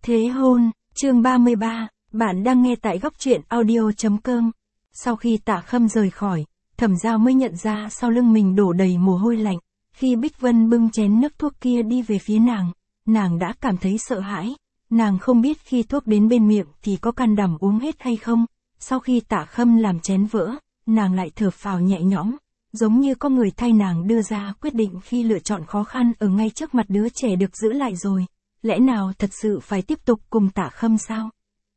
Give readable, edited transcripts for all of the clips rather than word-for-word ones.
Thế hôn, chương 33, bạn đang nghe tại góc truyện audio.com. Sau khi Tạ Khâm rời khỏi, Thẩm Giao mới nhận ra sau lưng mình đổ đầy mồ hôi lạnh. Khi Bích Vân bưng chén nước thuốc kia đi về phía nàng đã cảm thấy sợ hãi. Nàng không biết khi thuốc đến bên miệng thì có can đảm uống hết hay không. Sau khi Tạ Khâm làm chén vỡ, nàng lại thở phào nhẹ nhõm, giống như có người thay nàng đưa ra quyết định khi lựa chọn khó khăn ở ngay trước mặt đứa trẻ được giữ lại rồi. Lẽ nào thật sự phải tiếp tục cùng Tạ Khâm sao?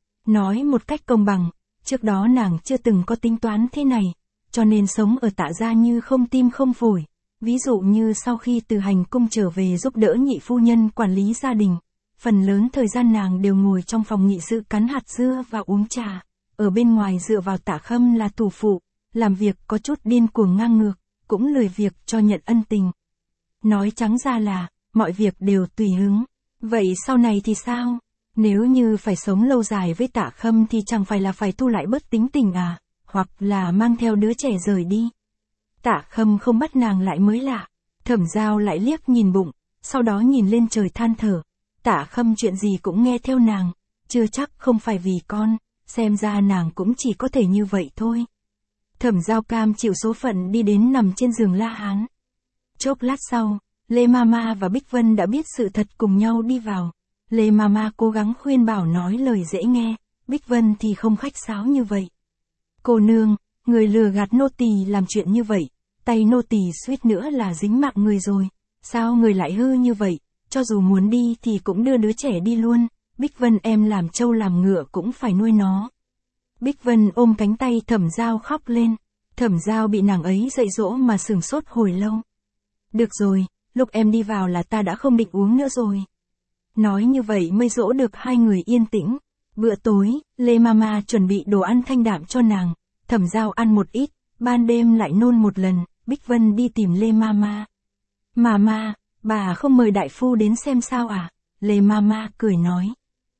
Nói một cách công bằng, trước đó nàng chưa từng có tính toán thế này, cho nên sống ở Tạ gia như không tim không phổi. Ví dụ như sau khi từ hành cung trở về giúp đỡ nhị phu nhân quản lý gia đình, phần lớn thời gian nàng đều ngồi trong phòng nghị sự cắn hạt dưa và uống trà, ở bên ngoài dựa vào Tạ Khâm là thủ phụ, làm việc có chút điên cuồng ngang ngược, cũng lười việc cho nhận ân tình. Nói trắng ra là, mọi việc đều tùy hứng. Vậy sau này thì sao? Nếu như phải sống lâu dài với Tạ Khâm thì chẳng phải là phải thu lại bớt tính tình à, hoặc là mang theo đứa trẻ rời đi. Tạ Khâm không bắt nàng lại mới lạ. Thẩm Giao lại liếc nhìn bụng, sau đó nhìn lên trời than thở. Tạ Khâm chuyện gì cũng nghe theo nàng, chưa chắc không phải vì con, xem ra nàng cũng chỉ có thể như vậy thôi. Thẩm Giao cam chịu số phận đi đến nằm trên giường La Hán. Chốc lát sau, Lê Mama và Bích Vân đã biết sự thật cùng nhau đi vào. Lê Mama cố gắng khuyên bảo nói lời dễ nghe, Bích Vân thì không khách sáo như vậy. Cô nương, người lừa gạt nô tỳ làm chuyện như vậy, tay nô tỳ suýt nữa là dính mạng người rồi. Sao người lại hư như vậy, cho dù muốn đi thì cũng đưa đứa trẻ đi luôn, Bích Vân em làm trâu làm ngựa cũng phải nuôi nó. Bích Vân ôm cánh tay Thẩm Giao khóc lên, Thẩm Giao bị nàng ấy dạy dỗ mà sửng sốt hồi lâu. Được rồi, lúc em đi vào là ta đã không định uống nữa rồi. Nói như vậy mới dỗ được hai người yên tĩnh. Bữa tối, Lê Mama chuẩn bị đồ ăn thanh đạm cho nàng, Thẩm Giao ăn một ít, ban đêm lại nôn một lần, Bích Vân đi tìm Lê Mama. Mama, bà không mời đại phu đến xem sao à? Lê Mama cười nói.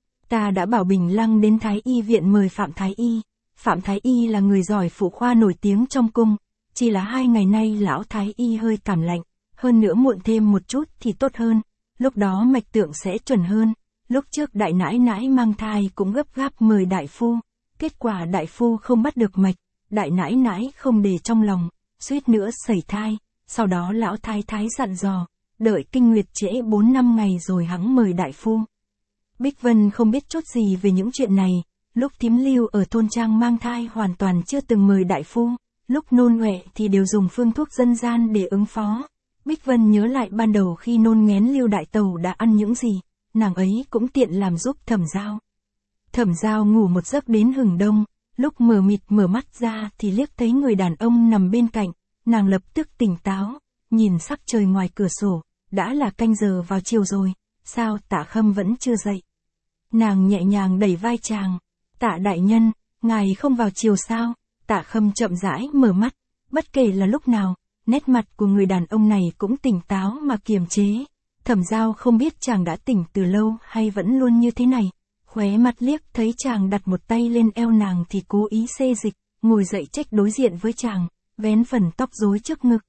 Ta đã bảo Bình Lăng đến Thái Y viện mời Phạm Thái Y. Phạm Thái Y là người giỏi phụ khoa nổi tiếng trong cung, chỉ là 2 ngày nay lão Thái Y hơi cảm lạnh, hơn nữa muộn thêm một chút thì tốt hơn, lúc đó mạch tượng sẽ chuẩn hơn. Lúc trước đại nãi nãi mang thai cũng gấp gáp mời đại phu, kết quả đại phu không bắt được mạch, đại nãi nãi không để trong lòng, suýt nữa sẩy thai, sau đó lão thái thái dặn dò, đợi kinh nguyệt trễ 4-5 ngày rồi hẵng mời đại phu. Bích Vân không biết chút gì về những chuyện này, lúc thím Lưu ở thôn trang mang thai hoàn toàn chưa từng mời đại phu, lúc nôn ọe thì đều dùng phương thuốc dân gian để ứng phó. Bích Vân nhớ lại ban đầu khi nôn nghén Lưu đại tàu đã ăn những gì, nàng ấy cũng tiện làm giúp Thẩm Giao. Thẩm Giao ngủ một giấc đến hừng đông, lúc mờ mịt mở mắt ra thì liếc thấy người đàn ông nằm bên cạnh, nàng lập tức tỉnh táo, nhìn sắc trời ngoài cửa sổ, đã là canh giờ vào chiều rồi, sao Tạ Khâm vẫn chưa dậy. Nàng nhẹ nhàng đẩy vai chàng, Tạ đại nhân, ngài không vào chiều sao? Tạ Khâm chậm rãi mở mắt, bất kể là lúc nào, nét mặt của người đàn ông này cũng tỉnh táo mà kiềm chế. Thẩm Giao không biết chàng đã tỉnh từ lâu hay vẫn luôn như thế này, khóe mắt liếc thấy chàng đặt một tay lên eo nàng thì cố ý xê dịch, ngồi dậy trách đối diện với chàng, vén phần tóc rối trước ngực.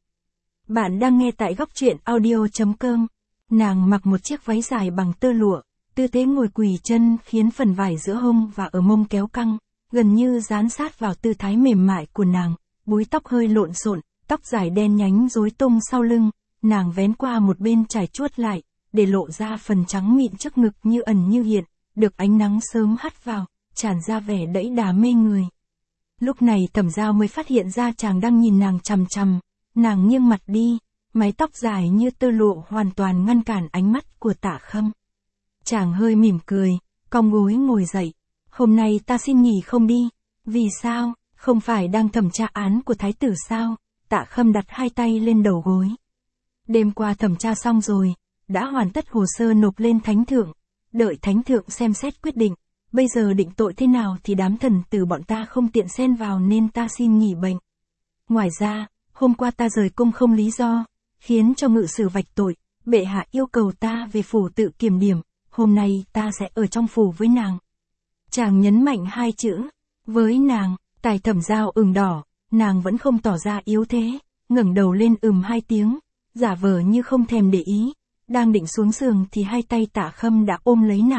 Bạn đang nghe tại góc truyện audio.com. Nàng mặc một chiếc váy dài bằng tơ lụa, tư thế ngồi quỳ chân khiến phần vải giữa hông và ở mông kéo căng, gần như dán sát vào tư thái mềm mại của nàng, búi tóc hơi lộn xộn, tóc dài đen nhánh rối tung sau lưng, nàng vén qua một bên trải chuốt lại, để lộ ra phần trắng mịn trước ngực như ẩn như hiện, được ánh nắng sớm hắt vào, tràn ra vẻ đẫy đà mê người. Lúc này Thẩm Giao mới phát hiện ra chàng đang nhìn nàng chằm chằm, nàng nghiêng mặt đi, mái tóc dài như tơ lụa hoàn toàn ngăn cản ánh mắt của Tạ Khâm. Chàng hơi mỉm cười, cong gối ngồi dậy, hôm nay ta xin nghỉ không đi. Vì sao, không phải đang thẩm tra án của thái tử sao? Tạ Khâm đặt hai tay lên đầu gối. Đêm qua thẩm tra xong rồi, đã hoàn tất hồ sơ nộp lên thánh thượng, đợi thánh thượng xem xét quyết định, bây giờ định tội thế nào thì đám thần tử bọn ta không tiện xen vào nên ta xin nghỉ bệnh. Ngoài ra, hôm qua ta rời cung không lý do, khiến cho ngự sử vạch tội, bệ hạ yêu cầu ta về phủ tự kiểm điểm, hôm nay ta sẽ ở trong phủ với nàng. Chàng nhấn mạnh 2 chữ, với nàng, tai Thẩm Giao ửng đỏ, nàng vẫn không tỏ ra yếu thế, ngẩng đầu lên 2 tiếng, giả vờ như không thèm để ý, đang định xuống giường thì hai tay Tạ Khâm đã ôm lấy nàng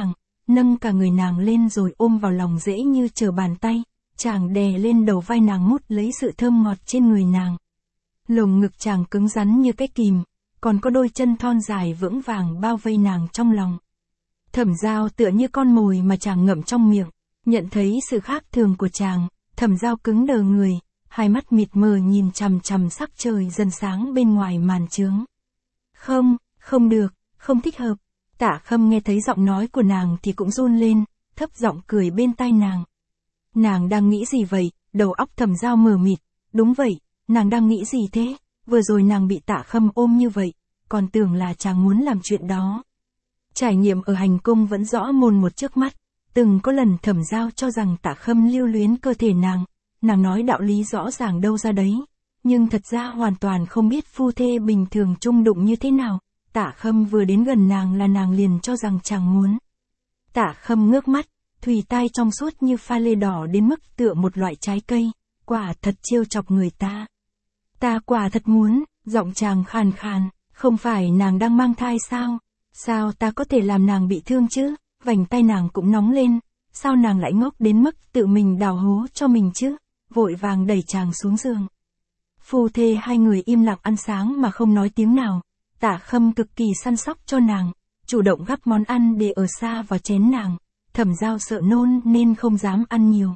nâng cả người nàng lên rồi ôm vào lòng dễ như trở bàn tay, chàng đè lên đầu vai nàng mút lấy sự thơm ngọt trên người nàng. Lồng ngực chàng cứng rắn như cái kìm, còn có đôi chân thon dài vững vàng bao vây nàng trong lòng. Thẩm Giao tựa như con mồi mà chàng ngậm trong miệng, nhận thấy sự khác thường của chàng, Thẩm Giao cứng đờ người, hai mắt mịt mờ nhìn chằm chằm sắc trời dần sáng bên ngoài màn trướng. Không, không được, không thích hợp. Tạ Khâm nghe thấy giọng nói của nàng thì cũng run lên, thấp giọng cười bên tai nàng. Nàng đang nghĩ gì vậy? Đầu óc Thẩm Giao mờ mịt. Đúng vậy, nàng đang nghĩ gì thế? Vừa rồi nàng bị Tạ Khâm ôm như vậy, còn tưởng là chàng muốn làm chuyện đó. Trải nghiệm ở hành cung vẫn rõ mồn một trước mắt. Từng có lần Thẩm Giao cho rằng Tạ Khâm lưu luyến cơ thể nàng nói đạo lý rõ ràng đâu ra đấy. Nhưng thật ra hoàn toàn không biết phu thê bình thường chung đụng như thế nào. Tạ Khâm vừa đến gần nàng là nàng liền cho rằng chàng muốn. Tạ Khâm ngước mắt, thùy tai trong suốt như pha lê đỏ đến mức tựa một loại trái cây, quả thật trêu chọc người ta. Ta quả thật muốn, giọng chàng khàn khàn, không phải nàng đang mang thai sao? Sao ta có thể làm nàng bị thương chứ? Vành tay nàng cũng nóng lên, sao nàng lại ngốc đến mức tự mình đào hố cho mình chứ? Vội vàng đẩy chàng xuống giường. Phu thê hai người im lặng ăn sáng mà không nói tiếng nào. Tạ Khâm cực kỳ săn sóc cho nàng, chủ động gắp món ăn để ở xa vào chén nàng. Thẩm Giao sợ nôn nên không dám ăn nhiều.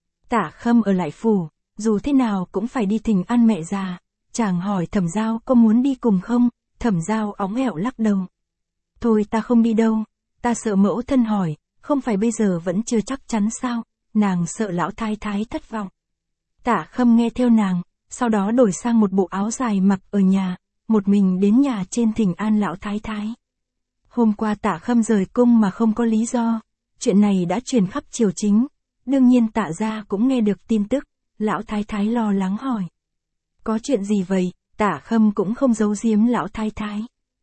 Tạ Khâm ở lại phủ, dù thế nào cũng phải đi thỉnh an mẹ già. Chàng hỏi Thẩm Giao có muốn đi cùng không? Thẩm Giao óng ẻo lắc đầu. Thôi ta không đi đâu, ta sợ mẫu thân hỏi, không phải bây giờ vẫn chưa chắc chắn sao? Nàng sợ lão thái thái thất vọng. Tạ Khâm nghe theo nàng, sau đó đổi sang một bộ áo dài mặc ở nhà, một mình đến nhà trên thỉnh an lão thái thái. Hôm qua Tạ Khâm rời cung mà không có lý do, chuyện này đã truyền khắp triều chính, đương nhiên Tạ gia cũng nghe được tin tức, lão thái thái lo lắng hỏi. Có chuyện gì vậy? Tạ Khâm cũng không giấu giếm lão thái thái.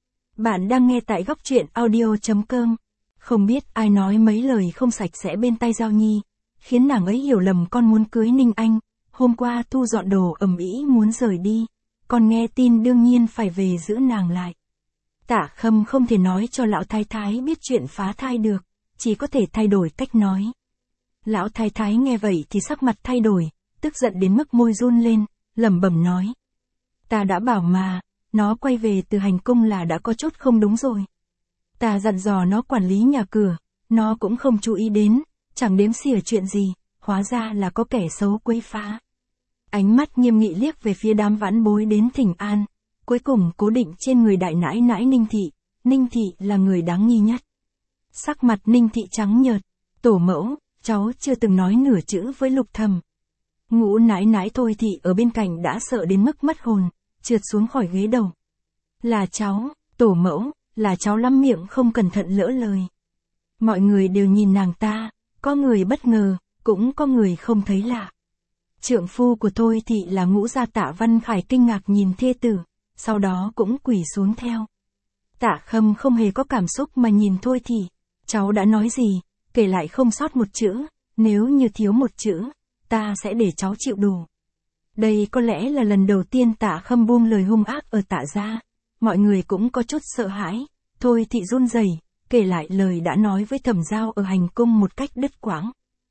Bạn đang nghe tại góc truyện audio.com. Không biết ai nói mấy lời không sạch sẽ bên tai Giao Nhi, khiến nàng ấy hiểu lầm con muốn cưới Ninh Anh. Hôm qua thu dọn đồ ầm ĩ muốn rời đi, còn nghe tin đương nhiên phải về giữ nàng lại. Tạ Khâm không thể nói cho lão thái thái biết chuyện phá thai được, chỉ có thể thay đổi cách nói. Lão thái thái nghe vậy thì sắc mặt thay đổi, tức giận đến mức môi run lên, lẩm bẩm nói. Ta đã bảo mà, nó quay về từ hành cung là đã có chút không đúng rồi. Ta dặn dò nó quản lý nhà cửa, nó cũng không chú ý đến, chẳng đếm xỉa chuyện gì, hóa ra là có kẻ xấu quấy phá. Ánh mắt nghiêm nghị liếc về phía đám vãn bối đến thỉnh an, cuối cùng cố định trên người đại nãi nãi Ninh Thị. Ninh Thị là người đáng nghi nhất. Sắc mặt Ninh Thị trắng nhợt. Tổ mẫu, cháu chưa từng nói nửa chữ với Lục Thầm. Ngũ nãi nãi Thôi Thị ở bên cạnh đã sợ đến mức mất hồn, trượt xuống khỏi ghế đầu. Là cháu, tổ mẫu, là cháu lắm miệng không cẩn thận lỡ lời. Mọi người đều nhìn nàng ta, có người bất ngờ, cũng có người không thấy lạ. Trượng phu của Thôi Thị là Ngũ gia Tạ Văn Khải kinh ngạc nhìn thê tử, sau đó cũng quỳ xuống theo. Tạ Khâm không hề có cảm xúc mà nhìn Thôi Thị. Cháu đã nói gì, kể lại không sót một chữ, nếu như thiếu một chữ, ta sẽ để cháu chịu đủ. Đây có lẽ là lần đầu tiên Tạ Khâm buông lời hung ác ở Tạ gia, mọi người cũng có chút sợ hãi. Thôi Thị run rẩy, kể lại lời đã nói với Thẩm Giao ở hành cung một cách đứt quãng.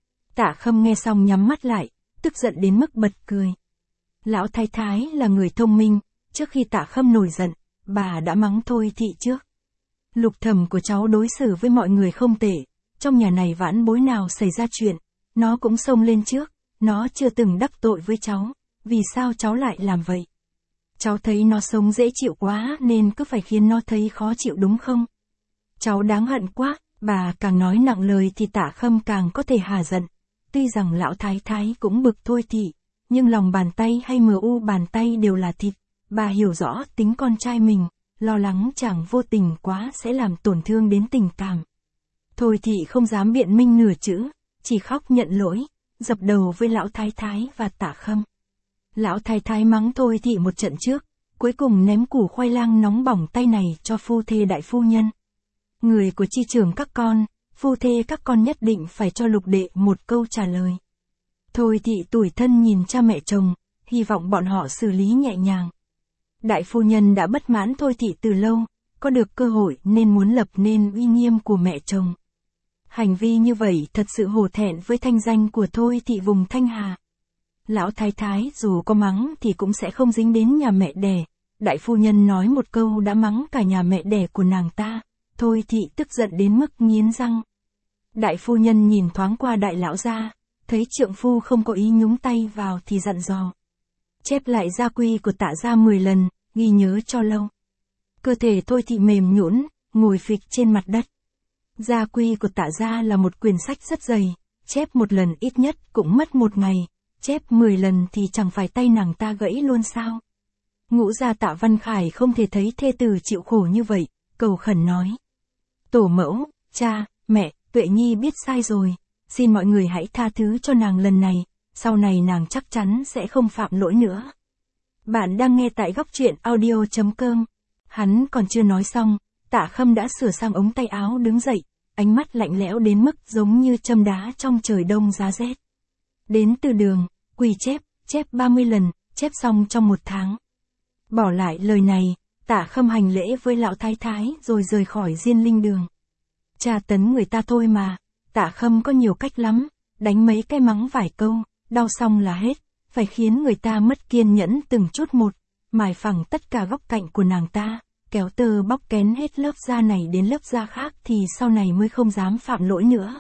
Tạ Khâm nghe xong nhắm mắt lại, tức giận đến mức bật cười. Lão thái thái là người thông minh, trước khi Tạ Khâm nổi giận, bà đã mắng Thôi Thị trước. Lục Thầm của cháu đối xử với mọi người không tệ, trong nhà này vãn bối nào xảy ra chuyện, nó cũng xông lên trước, nó chưa từng đắc tội với cháu, vì sao cháu lại làm vậy? Cháu thấy nó sống dễ chịu quá nên cứ phải khiến nó thấy khó chịu đúng không? Cháu đáng hận quá, bà càng nói nặng lời thì Tạ Khâm càng có thể hà giận. Tuy rằng lão thái thái cũng bực Thôi Thị, nhưng lòng bàn tay hay mu bàn tay đều là thịt, bà hiểu rõ tính con trai mình, lo lắng chàng vô tình quá sẽ làm tổn thương đến tình cảm. Thôi Thị không dám biện minh nửa chữ, chỉ khóc nhận lỗi, dập đầu với lão thái thái và Tạ Khâm. Lão thái thái mắng Thôi Thị một trận trước, cuối cùng ném củ khoai lang nóng bỏng tay này cho phu thê đại phu nhân. Người của chi trưởng các con, phu thê các con nhất định phải cho Lục đệ một câu trả lời. Thôi Thị tủi thân nhìn cha mẹ chồng, hy vọng bọn họ xử lý nhẹ nhàng. Đại phu nhân đã bất mãn Thôi Thị từ lâu, có được cơ hội nên muốn lập nên uy nghiêm của mẹ chồng. Hành vi như vậy thật sự hổ thẹn với thanh danh của Thôi Thị vùng Thanh Hà. Lão thái thái dù có mắng thì cũng sẽ không dính đến nhà mẹ đẻ. Đại phu nhân nói một câu đã mắng cả nhà mẹ đẻ của nàng ta. Thôi Thị tức giận đến mức nghiến răng. Đại phu nhân nhìn thoáng qua đại lão gia, thấy trượng phu không có ý nhúng tay vào thì dặn dò. Chép lại gia quy của Tạ gia 10 lần, ghi nhớ cho lâu. Cơ thể Thôi Thị mềm nhũn, ngồi phịch trên mặt đất. Gia quy của Tạ gia là một quyển sách rất dày, chép một lần ít nhất cũng mất 1 ngày, chép 10 lần thì chẳng phải tay nàng ta gãy luôn sao. Ngũ gia Tạ Văn Khải không thể thấy thê tử chịu khổ như vậy, cầu khẩn nói. Tổ mẫu, cha, mẹ, Tuệ Nhi biết sai rồi, xin mọi người hãy tha thứ cho nàng lần này, sau này nàng chắc chắn sẽ không phạm lỗi nữa. Bạn đang nghe tại góc truyện audio.com. Hắn còn chưa nói xong, Tạ Khâm đã sửa sang ống tay áo đứng dậy, ánh mắt lạnh lẽo đến mức giống như châm đá trong trời đông giá rét. Đến từ đường, quỳ chép 30 lần, chép xong trong 1 tháng. Bỏ lại lời này, Tạ Khâm hành lễ với lão thái thái rồi rời khỏi Diên Linh đường. Tra tấn người ta thôi mà, Tạ Khâm có nhiều cách lắm, đánh mấy cái mắng vài câu, đau xong là hết, phải khiến người ta mất kiên nhẫn từng chút một, mài phẳng tất cả góc cạnh của nàng ta, kéo tơ bóc kén hết lớp da này đến lớp da khác thì sau này mới không dám phạm lỗi nữa.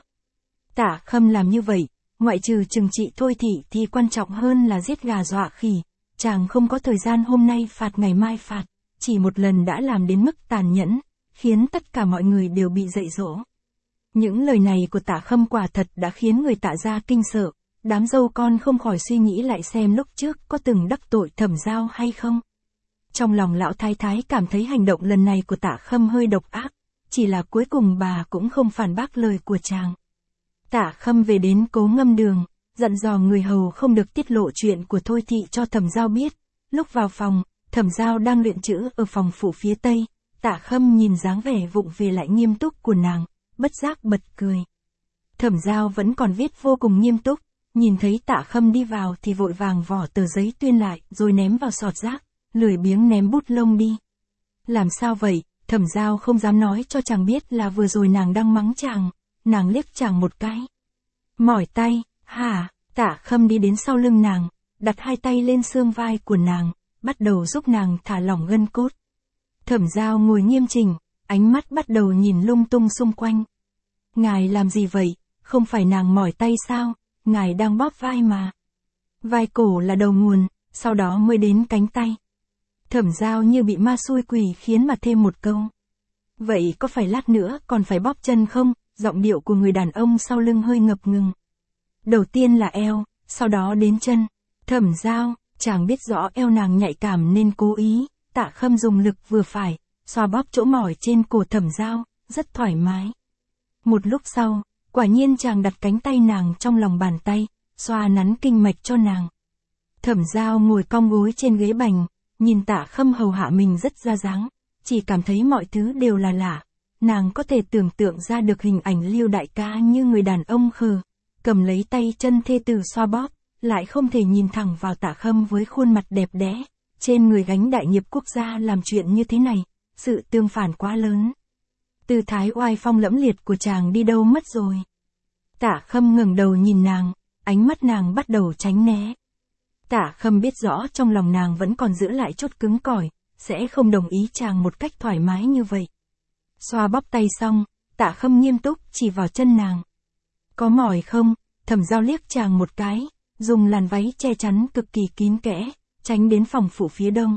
Tạ Khâm làm như vậy, ngoại trừ trừng trị Thôi Thị thì quan trọng hơn là giết gà dọa khỉ, chàng không có thời gian hôm nay phạt ngày mai phạt, chỉ một lần đã làm đến mức tàn nhẫn, khiến tất cả mọi người đều bị dạy dỗ. Những lời này của Tạ Khâm quả thật đã khiến người Tạ gia kinh sợ, đám dâu con không khỏi suy nghĩ lại xem lúc trước có từng đắc tội Thẩm Giao hay không. Trong lòng lão thái thái cảm thấy hành động lần này của Tạ Khâm hơi độc ác, chỉ là cuối cùng bà cũng không phản bác lời của chàng. Tạ Khâm về đến Cố Ngâm đường, dặn dò người hầu không được tiết lộ chuyện của Thôi Thị cho Thẩm Giao biết. Lúc vào phòng, Thẩm Giao đang luyện chữ ở phòng phủ phía tây, Tạ Khâm nhìn dáng vẻ vụng về lại nghiêm túc của nàng, bất giác bật cười. Thẩm Giao vẫn còn viết vô cùng nghiêm túc, nhìn thấy Tạ Khâm đi vào thì vội vàng vỏ tờ giấy tuyên lại rồi ném vào sọt rác, lười biếng ném bút lông đi. Làm sao vậy? Thẩm Giao không dám nói cho chàng biết là vừa rồi nàng đang mắng chàng, nàng liếc chàng một cái. Mỏi tay, hả? Tạ Khâm đi đến sau lưng nàng, đặt 2 tay lên xương vai của nàng, bắt đầu giúp nàng thả lỏng gân cốt. Thẩm Giao ngồi nghiêm chỉnh, ánh mắt bắt đầu nhìn lung tung xung quanh. Ngài làm gì vậy? Không phải nàng mỏi tay sao? Ngài đang bóp vai mà. Vai cổ là đầu nguồn, sau đó mới đến cánh tay. Thẩm Giao như bị ma xui quỷ khiến mà thêm một câu. Vậy có phải lát nữa còn phải bóp chân không? Giọng điệu của người đàn ông sau lưng hơi ngập ngừng. Đầu tiên là eo, sau đó đến chân. Thẩm Giao, chàng biết rõ eo nàng nhạy cảm nên cố ý. Tạ Khâm dùng lực vừa phải, xoa bóp chỗ mỏi trên cổ Thẩm Giao, rất thoải mái. Một lúc sau, quả nhiên chàng đặt cánh tay nàng trong lòng bàn tay, xoa nắn kinh mạch cho nàng. Thẩm Giao ngồi cong gối trên ghế bành, nhìn Tạ Khâm hầu hạ mình rất ra dáng, chỉ cảm thấy mọi thứ đều là lạ. Nàng có thể tưởng tượng ra được hình ảnh Lưu đại ca như người đàn ông khờ, cầm lấy tay chân thê tử xoa bóp, lại không thể nhìn thẳng vào Tạ Khâm với khuôn mặt đẹp đẽ, trên người gánh đại nghiệp quốc gia làm chuyện như thế này, sự tương phản quá lớn. Tư thái oai phong lẫm liệt của chàng đi đâu mất rồi? Tạ Khâm ngẩng đầu nhìn nàng, ánh mắt nàng bắt đầu tránh né. Tạ Khâm biết rõ trong lòng nàng vẫn còn giữ lại chút cứng cỏi, sẽ không đồng ý chàng một cách thoải mái như vậy. Xoa bóp tay xong, Tạ Khâm nghiêm túc chỉ vào chân nàng. Có mỏi không? Thẩm Giao liếc chàng một cái, dùng làn váy che chắn cực kỳ kín kẽ, tránh đến phòng phủ phía đông.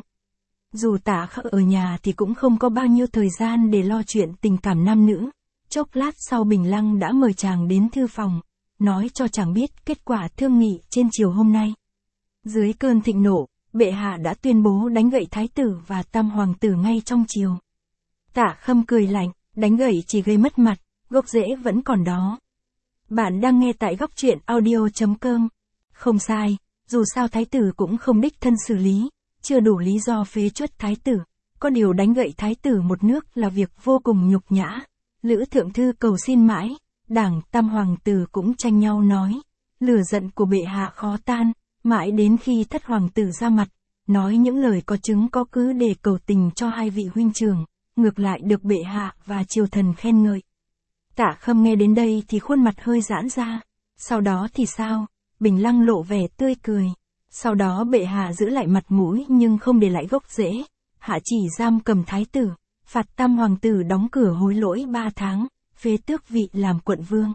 Dù Tạ Khâm ở nhà thì cũng không có bao nhiêu thời gian để lo chuyện tình cảm nam nữ. Chốc lát sau Bình Lăng đã mời chàng đến thư phòng, nói cho chàng biết kết quả thương nghị trên chiều hôm nay. Dưới cơn thịnh nộ, bệ hạ đã tuyên bố đánh gậy thái tử và tam hoàng tử ngay trong chiều. Tạ Khâm cười lạnh, đánh gậy chỉ gây mất mặt, gốc rễ vẫn còn đó. Bạn đang nghe tại góc truyện audio.com. Không sai, dù sao thái tử cũng không đích thân xử lý, chưa đủ lý do phế truất thái tử. Có điều đánh gậy thái tử một nước là việc vô cùng nhục nhã. Lữ thượng thư cầu xin mãi, đảng tam hoàng tử cũng tranh nhau nói. Lửa giận của bệ hạ khó tan, mãi đến khi thất hoàng tử ra mặt, nói những lời có chứng có cứ để cầu tình cho 2 vị huynh trưởng, ngược lại được bệ hạ và triều thần khen ngợi. Tạ Khâm nghe đến đây thì khuôn mặt hơi giãn ra. Sau đó thì sao? Bình Lăng lộ vẻ tươi cười. Sau đó bệ hạ giữ lại mặt mũi nhưng không để lại gốc rễ. Hạ chỉ giam cầm thái tử, phạt tam hoàng tử đóng cửa hối lỗi 3 tháng, phế tước vị làm quận vương.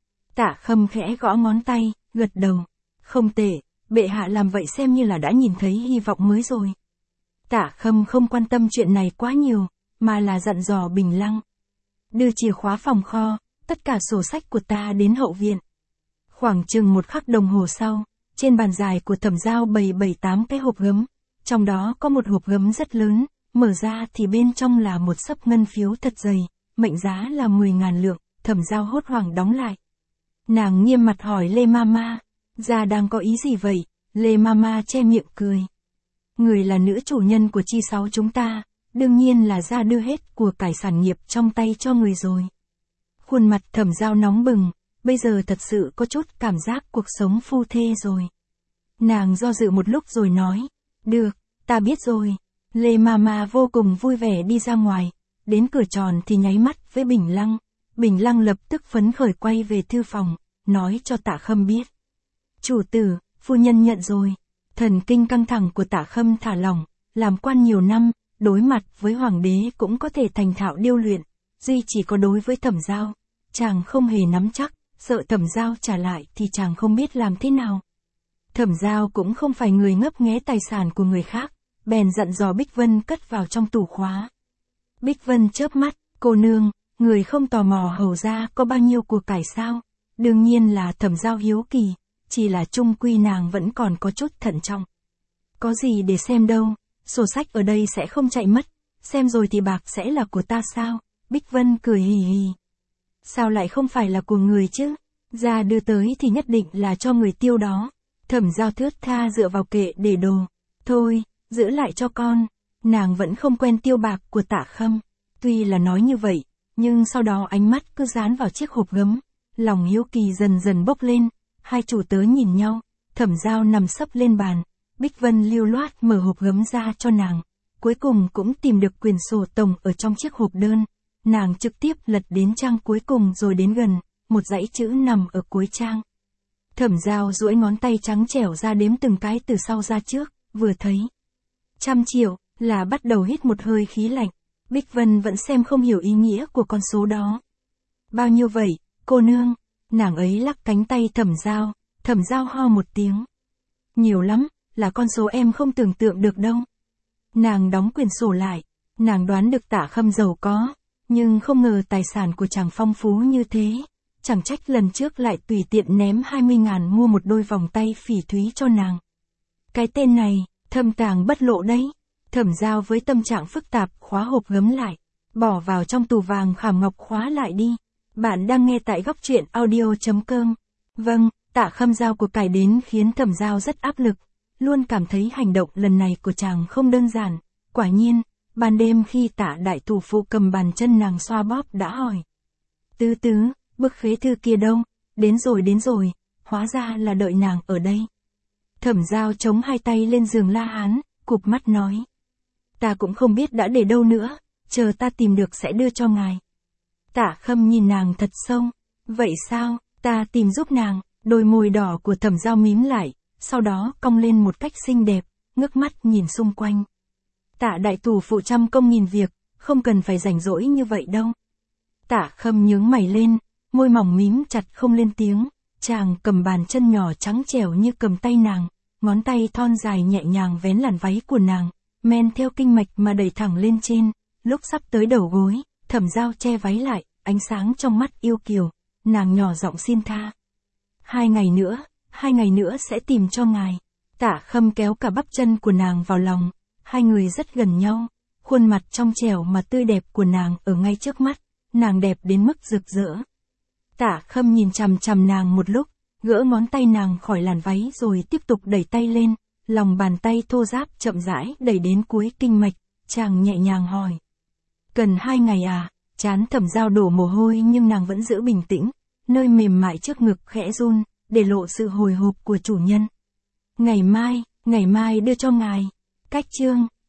Tạ Khâm khẽ gõ ngón tay, gật đầu. Không tệ, bệ hạ làm vậy xem như là đã nhìn thấy hy vọng mới rồi. Tạ Khâm không quan tâm chuyện này quá nhiều, mà là dặn dò Bình Lăng. Đưa chìa khóa phòng kho, tất cả sổ sách của ta đến hậu viện. Khoảng chừng 1 khắc đồng hồ sau, trên bàn dài của Thẩm Giao bày 7-8 cái hộp gấm. Trong đó có một hộp gấm rất lớn, mở ra thì bên trong là một xấp ngân phiếu thật dày, mệnh giá là 10.000 lượng, Thẩm Giao hốt hoảng đóng lại. Nàng nghiêm mặt hỏi Lê Mama, gia đang có ý gì vậy? Lê Mama che miệng cười. Người là nữ chủ nhân của chi sáu chúng ta, đương nhiên là gia đưa hết của cải sản nghiệp trong tay cho người rồi. Khuôn mặt Thẩm Giao nóng bừng, bây giờ thật sự có chút cảm giác cuộc sống phu thê rồi. Nàng do dự một lúc rồi nói, được, ta biết rồi. Lê Mama vô cùng vui vẻ đi ra ngoài, đến cửa tròn thì nháy mắt với Bình Lăng. Bình Lăng lập tức phấn khởi quay về thư phòng, nói cho Tạ Khâm biết. Chủ tử, phu nhân nhận rồi. Thần kinh căng thẳng của Tạ Khâm thả lỏng, làm quan nhiều năm, đối mặt với hoàng đế cũng có thể thành thạo điêu luyện, duy chỉ có đối với Thẩm Giao, chàng không hề nắm chắc, sợ Thẩm Giao trả lại thì chàng không biết làm thế nào. Thẩm Giao cũng không phải người ngấp nghé tài sản của người khác, bèn dặn dò Bích Vân cất vào trong tủ khóa. Bích Vân chớp mắt, cô nương, người không tò mò hầu ra có bao nhiêu của cải sao? Đương nhiên là Thẩm Giao hiếu kỳ, chỉ là chung quy nàng vẫn còn có chút thận trọng. Có gì để xem đâu, sổ sách ở đây sẽ không chạy mất, xem rồi thì bạc sẽ là của ta sao? Bích Vân cười hì hì. Sao lại không phải là của người chứ? Gia đưa tới thì nhất định là cho người tiêu đó. Thẩm Giao thướt tha dựa vào kệ để đồ. Thôi, giữ lại cho con. Nàng vẫn không quen tiêu bạc của Tạ Khâm. Tuy là nói như vậy, nhưng sau đó ánh mắt cứ dán vào chiếc hộp gấm. Lòng hiếu kỳ dần dần bốc lên. Hai chủ tớ nhìn nhau. Thẩm Giao nằm sấp lên bàn. Bích Vân lưu loát mở hộp gấm ra cho nàng. Cuối cùng cũng tìm được quyển sổ tổng ở trong chiếc hộp đơn. Nàng trực tiếp lật đến trang cuối cùng rồi đến gần. Một dãy chữ nằm ở cuối trang. Thẩm Giao duỗi ngón tay trắng trẻo ra đếm từng cái từ sau ra trước, vừa thấy 100 triệu, là bắt đầu hít một hơi khí lạnh. Bích Vân vẫn xem không hiểu ý nghĩa của con số đó. Bao nhiêu vậy, cô nương? Nàng ấy lắc cánh tay Thẩm Giao ho một tiếng. Nhiều lắm, là con số em không tưởng tượng được đâu. Nàng đóng quyển sổ lại, nàng đoán được Tạ Khâm giàu có, nhưng không ngờ tài sản của chàng phong phú như thế. Chẳng trách lần trước lại tùy tiện ném 20.000 mua một đôi vòng tay phỉ thúy cho nàng. Cái tên này, thâm tàng bất lộ đấy. Thẩm Giao với tâm trạng phức tạp khóa hộp gấm lại, bỏ vào trong tủ vàng khảm ngọc khóa lại đi. Bạn đang nghe tại góc truyện audio.com. Vâng, Tạ Khâm giao của cải đến khiến Thẩm Giao rất áp lực, luôn cảm thấy hành động lần này của chàng không đơn giản. Quả nhiên, ban đêm khi Tạ đại thủ phụ cầm bàn chân nàng xoa bóp đã hỏi. Tứ tứ, bức khế thư kia đâu? Đến rồi, hóa ra là đợi nàng ở đây. Thẩm Giao chống hai tay lên giường la hán, cụp mắt nói. Ta cũng không biết đã để đâu nữa, chờ ta tìm được sẽ đưa cho ngài. Tạ Khâm nhìn nàng thật sâu. Vậy sao, ta tìm giúp nàng. Đôi môi đỏ của Thẩm Giao mím lại, sau đó cong lên một cách xinh đẹp, ngước mắt nhìn xung quanh. Tạ đại thủ phụ trăm công nghìn việc, không cần phải rảnh rỗi như vậy đâu. Tạ Khâm nhướng mày lên, môi mỏng mím chặt không lên tiếng. Chàng cầm bàn chân nhỏ trắng trẻo như cầm tay nàng, ngón tay thon dài nhẹ nhàng vén làn váy của nàng, men theo kinh mạch mà đẩy thẳng lên trên. Lúc sắp tới đầu gối, Thẩm Giao che váy lại, ánh sáng trong mắt yêu kiều, nàng nhỏ giọng xin tha. 2 ngày nữa sẽ tìm cho ngài. Tạ Khâm kéo cả bắp chân của nàng vào lòng, hai người rất gần nhau, khuôn mặt trong trẻo mà tươi đẹp của nàng ở ngay trước mắt, nàng đẹp đến mức rực rỡ. Tạ Khâm nhìn chằm chằm nàng một lúc, gỡ ngón tay nàng khỏi làn váy rồi tiếp tục đẩy tay lên, lòng bàn tay thô ráp chậm rãi đẩy đến cuối kinh mạch, chàng nhẹ nhàng hỏi. Cần 2 ngày à? Trán Thẩm Giao đổ mồ hôi nhưng nàng vẫn giữ bình tĩnh, nơi mềm mại trước ngực khẽ run, để lộ sự hồi hộp của chủ nhân. Ngày mai đưa cho ngài. Cách chương